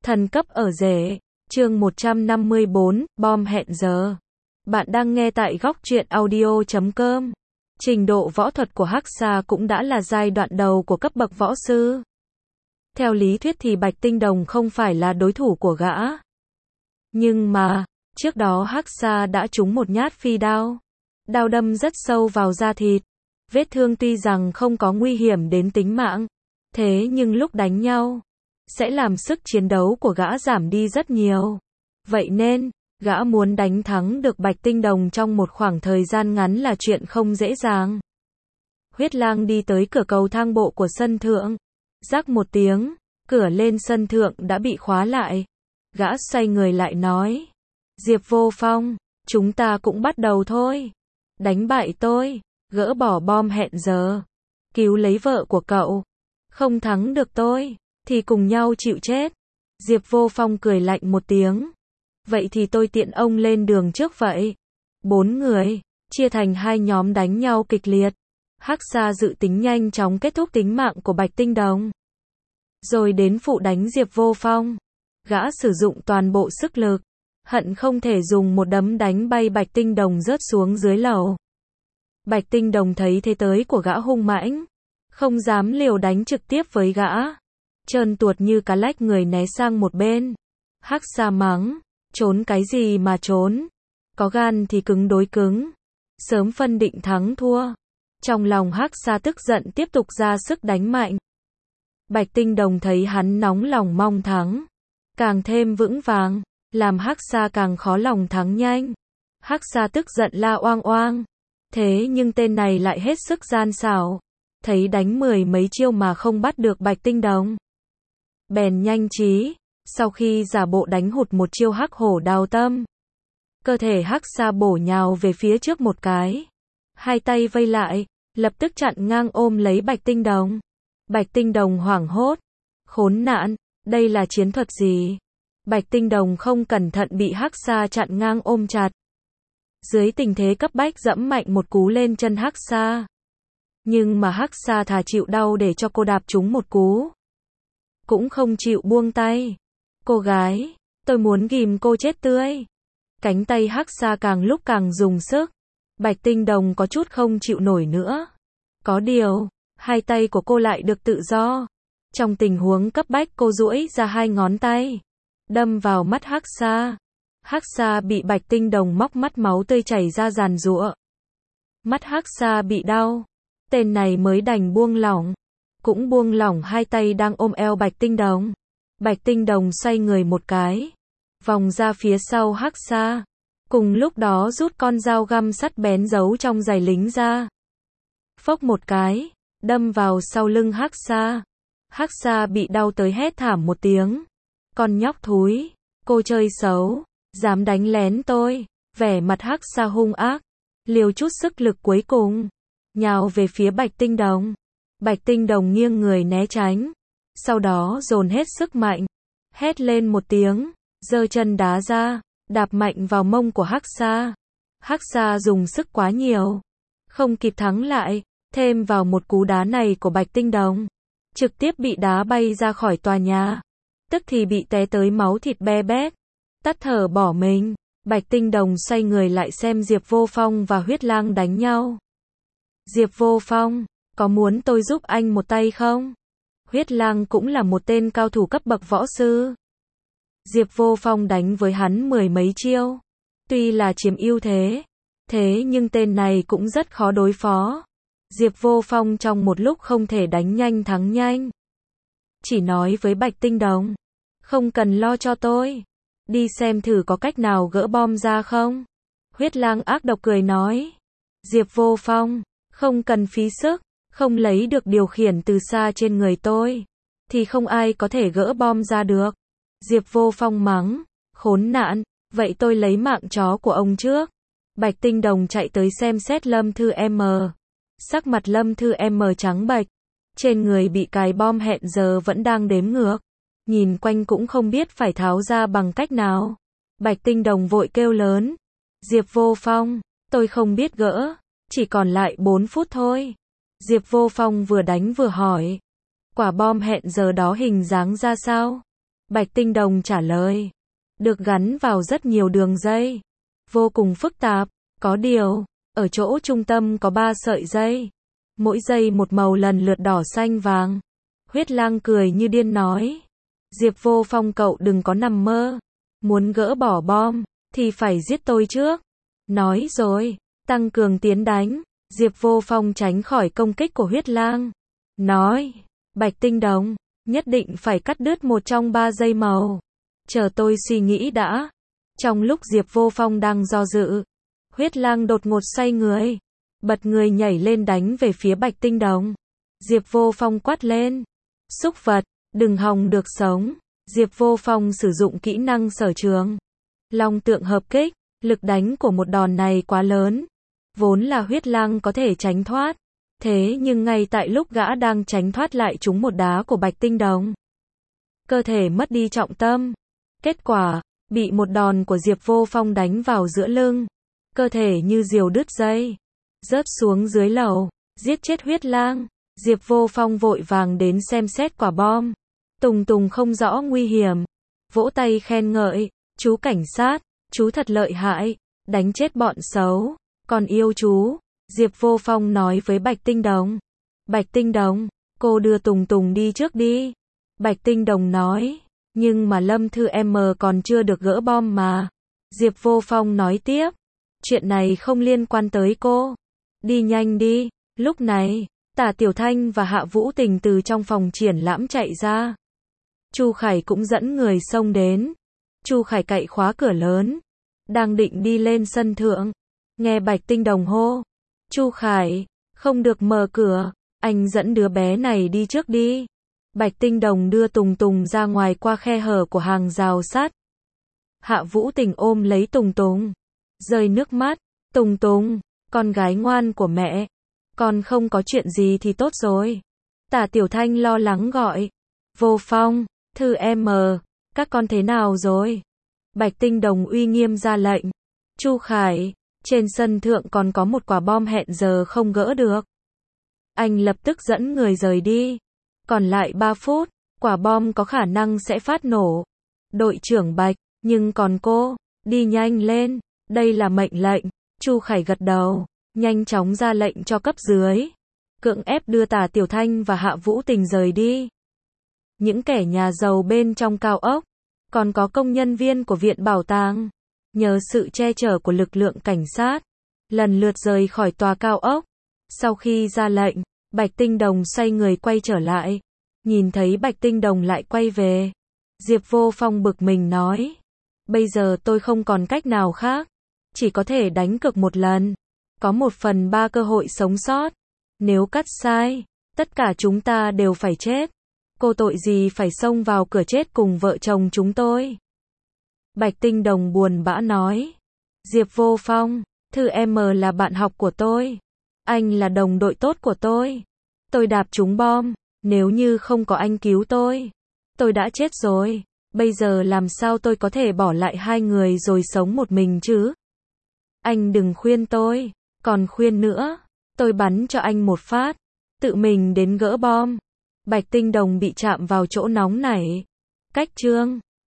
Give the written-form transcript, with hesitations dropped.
Thần cấp ở rể, chương 154, bom hẹn giờ. Bạn đang nghe tại góc truyện audio.com. Trình độ võ thuật của Hắc Xa cũng đã là giai đoạn đầu của cấp bậc võ sư. Theo lý thuyết thì Bạch Tinh Đồng không phải là đối thủ của gã. Nhưng mà, trước đó Hắc Xa đã trúng một nhát phi đao. Đao đâm rất sâu vào da thịt. Vết thương tuy rằng không có nguy hiểm đến tính mạng. Thế nhưng lúc đánh nhau, sẽ làm sức chiến đấu của gã giảm đi rất nhiều. Vậy nên, gã muốn đánh thắng được Bạch Tinh Đồng trong một khoảng thời gian ngắn là chuyện không dễ dàng. Huyết Lang đi tới cửa cầu thang bộ của sân thượng. Rắc một tiếng, cửa lên sân thượng đã bị khóa lại. Gã xoay người lại nói: Diệp Vô Phong, chúng ta cũng bắt đầu thôi. Đánh bại tôi, gỡ bỏ bom hẹn giờ, cứu lấy vợ của cậu. Không thắng được tôi, thì cùng nhau chịu chết. Diệp Vô Phong cười lạnh một tiếng. Vậy thì tôi tiện ông lên đường trước vậy. 4 người, chia thành 2 nhóm đánh nhau kịch liệt. Hắc Xa dự tính nhanh chóng kết thúc tính mạng của Bạch Tinh Đồng, rồi đến phụ đánh Diệp Vô Phong. Gã sử dụng toàn bộ sức lực, hận không thể dùng một đấm đánh bay Bạch Tinh Đồng rớt xuống dưới lầu. Bạch Tinh Đồng thấy thế tới của gã hung mãnh, không dám liều đánh trực tiếp với gã. Trơn tuột như cá lách người né sang một bên. Hắc Xa mắng: trốn cái gì mà trốn? Có gan thì cứng đối cứng. Sớm phân định thắng thua. Trong lòng Hắc Xa tức giận tiếp tục ra sức đánh mạnh. Bạch Tinh Đồng thấy hắn nóng lòng mong thắng, càng thêm vững vàng, làm Hắc Xa càng khó lòng thắng nhanh. Hắc Xa tức giận la oang oang. Thế nhưng tên này lại hết sức gian xảo. Thấy đánh 10 mấy chiêu mà không bắt được Bạch Tinh Đồng, bèn nhanh trí, sau khi giả bộ đánh hụt một chiêu hắc hổ đào tâm. Cơ thể Hắc Xa bổ nhào về phía trước một cái. 2 tay vây lại, lập tức chặn ngang ôm lấy Bạch Tinh Đồng. Bạch Tinh Đồng hoảng hốt. Khốn nạn, đây là chiến thuật gì? Bạch Tinh Đồng không cẩn thận bị Hắc Xa chặn ngang ôm chặt. Dưới tình thế cấp bách dẫm mạnh một cú lên chân Hắc Xa. Nhưng mà Hắc Xa thà chịu đau để cho cô đạp trúng một cú, cũng không chịu buông tay. Cô gái, tôi muốn ghim cô chết tươi. Cánh tay Hắc Xa càng lúc càng dùng sức. Bạch Tinh Đồng có chút không chịu nổi nữa. Có điều, 2 tay của cô lại được tự do. Trong tình huống cấp bách cô duỗi ra 2 ngón tay, đâm vào mắt Hắc Xa. Hắc Xa bị Bạch Tinh Đồng móc mắt, máu tươi chảy ra giàn giụa. Mắt Hắc Xa bị đau. Tên này mới đành buông lỏng. Cũng buông lỏng 2 tay đang ôm eo Bạch Tinh Đồng. Bạch Tinh Đồng xoay người một cái, vòng ra phía sau Hắc Xa. Cùng lúc đó rút con dao găm sắt bén giấu trong giày lính ra. Phốc một cái, đâm vào sau lưng Hắc Xa. Hắc Xa bị đau tới hét thảm một tiếng. Con nhóc thúi, cô chơi xấu, dám đánh lén tôi. Vẻ mặt Hắc Xa hung ác, liều chút sức lực cuối cùng, nhào về phía Bạch Tinh Đồng. Bạch Tinh Đồng nghiêng người né tránh, sau đó dồn hết sức mạnh, hét lên một tiếng, giơ chân đá ra, đạp mạnh vào mông của Hắc Xa. Hắc Xa dùng sức quá nhiều, không kịp thắng lại, thêm vào một cú đá này của Bạch Tinh Đồng, trực tiếp bị đá bay ra khỏi tòa nhà, tức thì bị té tới máu thịt be bét, tắt thở bỏ mình. Bạch Tinh Đồng xoay người lại xem Diệp Vô Phong và Huyết Lang đánh nhau. Diệp Vô Phong, có muốn tôi giúp anh một tay không? Huyết Lang cũng là một tên cao thủ cấp bậc võ sư. Diệp Vô Phong đánh với hắn 10 mấy chiêu, tuy là chiếm ưu thế, thế nhưng tên này cũng rất khó đối phó. Diệp Vô Phong trong một lúc không thể đánh nhanh thắng nhanh, chỉ nói với Bạch Tinh Đồng: không cần lo cho tôi, đi xem thử có cách nào gỡ bom ra không. Huyết Lang ác độc cười nói: Diệp Vô Phong, không cần phí sức, không lấy được điều khiển từ xa trên người tôi, thì không ai có thể gỡ bom ra được. Diệp Vô Phong mắng: khốn nạn, vậy tôi lấy mạng chó của ông trước. Bạch Tinh Đồng chạy tới xem xét Lâm Thư M. Sắc mặt Lâm Thư M trắng bệch, trên người bị cài bom hẹn giờ vẫn đang đếm ngược, nhìn quanh cũng không biết phải tháo ra bằng cách nào. Bạch Tinh Đồng vội kêu lớn: Diệp Vô Phong, tôi không biết gỡ, chỉ còn lại 4 phút thôi. Diệp Vô Phong vừa đánh vừa hỏi: quả bom hẹn giờ đó hình dáng ra sao? Bạch Tinh Đồng trả lời. Được gắn vào rất nhiều đường dây. Vô cùng phức tạp. Có điều, ở chỗ trung tâm có 3 sợi dây. Mỗi dây một màu lần lượt đỏ xanh vàng. Huyết Lang cười như điên nói. Diệp Vô Phong cậu đừng có nằm mơ. Muốn gỡ bỏ bom, thì phải giết tôi trước. Nói rồi, tăng cường tiến đánh. Diệp Vô Phong tránh khỏi công kích của Huyết Lang. Nói, Bạch Tinh Đồng, nhất định phải cắt đứt một trong 3 dây màu. Chờ tôi suy nghĩ đã. Trong lúc Diệp Vô Phong đang do dự, Huyết Lang đột ngột xoay người. Bật người nhảy lên đánh về phía Bạch Tinh Đồng. Diệp Vô Phong quát lên. Súc vật, đừng hòng được sống. Diệp Vô Phong sử dụng kỹ năng sở trường. Long tượng hợp kích, lực đánh của một đòn này quá lớn. Vốn là Huyết Lang có thể tránh thoát. Thế nhưng ngay tại lúc gã đang tránh thoát lại trúng một đá của Bạch Tinh Đồng. Cơ thể mất đi trọng tâm. Kết quả, bị một đòn của Diệp Vô Phong đánh vào giữa lưng. Cơ thể như diều đứt dây. Rớt xuống dưới lầu, giết chết Huyết Lang. Diệp Vô Phong vội vàng đến xem xét quả bom. Tùng Tùng không rõ nguy hiểm. Vỗ tay khen ngợi. Chú cảnh sát, chú thật lợi hại. Đánh chết bọn xấu. Còn yêu chú. Diệp Vô Phong nói với Bạch Tinh Đồng. Bạch Tinh Đồng, cô đưa Tùng Tùng đi trước đi. Bạch Tinh Đồng nói. Nhưng mà Lâm Thư M còn chưa được gỡ bom mà. Diệp Vô Phong nói tiếp. Chuyện này không liên quan tới cô. Đi nhanh đi. Lúc này, Tả Tiểu Thanh và Hạ Vũ Tình từ trong phòng triển lãm chạy ra. Chu Khải cũng dẫn người xông đến. Chu Khải cậy khóa cửa lớn. Đang định đi lên sân thượng. Nghe Bạch Tinh Đồng hô. Chu Khải, không được mở cửa. Anh dẫn đứa bé này đi trước đi. Bạch Tinh Đồng đưa Tùng Tùng ra ngoài qua khe hở của hàng rào sắt. Hạ Vũ Tình ôm lấy Tùng Tùng. Rơi nước mắt. Tùng Tùng, con gái ngoan của mẹ. Con không có chuyện gì thì tốt rồi. Tả Tiểu Thanh lo lắng gọi. Vô Phong, Thư M, các con thế nào rồi? Bạch Tinh Đồng uy nghiêm ra lệnh. Chu Khải, trên sân thượng còn có một quả bom hẹn giờ không gỡ được. Anh lập tức dẫn người rời đi. Còn lại 3 phút, quả bom có khả năng sẽ phát nổ. Đội trưởng Bạch, nhưng còn cô, đi nhanh lên, đây là mệnh lệnh. Chu Khải gật đầu, nhanh chóng ra lệnh cho cấp dưới. Cưỡng ép đưa Tả Tiểu Thanh và Hạ Vũ Tình rời đi. Những kẻ nhà giàu bên trong cao ốc, còn có công nhân viên của viện bảo tàng, nhờ sự che chở của lực lượng cảnh sát, lần lượt rời khỏi tòa cao ốc. Sau khi ra lệnh, Bạch Tinh Đồng xoay người quay trở lại. Nhìn thấy Bạch Tinh Đồng lại quay về. Diệp Vô Phong bực mình nói. Bây giờ tôi không còn cách nào khác. Chỉ có thể đánh cược một lần. Có 1/3 cơ hội sống sót. Nếu cắt sai, tất cả chúng ta đều phải chết. Cô tội gì phải xông vào cửa chết cùng vợ chồng chúng tôi? Bạch Tinh Đồng buồn bã nói. Diệp Vô Phong, Thư M là bạn học của tôi. Anh là đồng đội tốt của tôi. Tôi đạp trúng bom. Nếu như không có anh cứu tôi đã chết rồi. Bây giờ làm sao tôi có thể bỏ lại 2 người rồi sống một mình chứ? Anh đừng khuyên tôi. Còn khuyên nữa. Tôi bắn cho anh một phát. Tự mình đến gỡ bom. Bạch Tinh Đồng bị chạm vào chỗ nóng nảy. Cách chương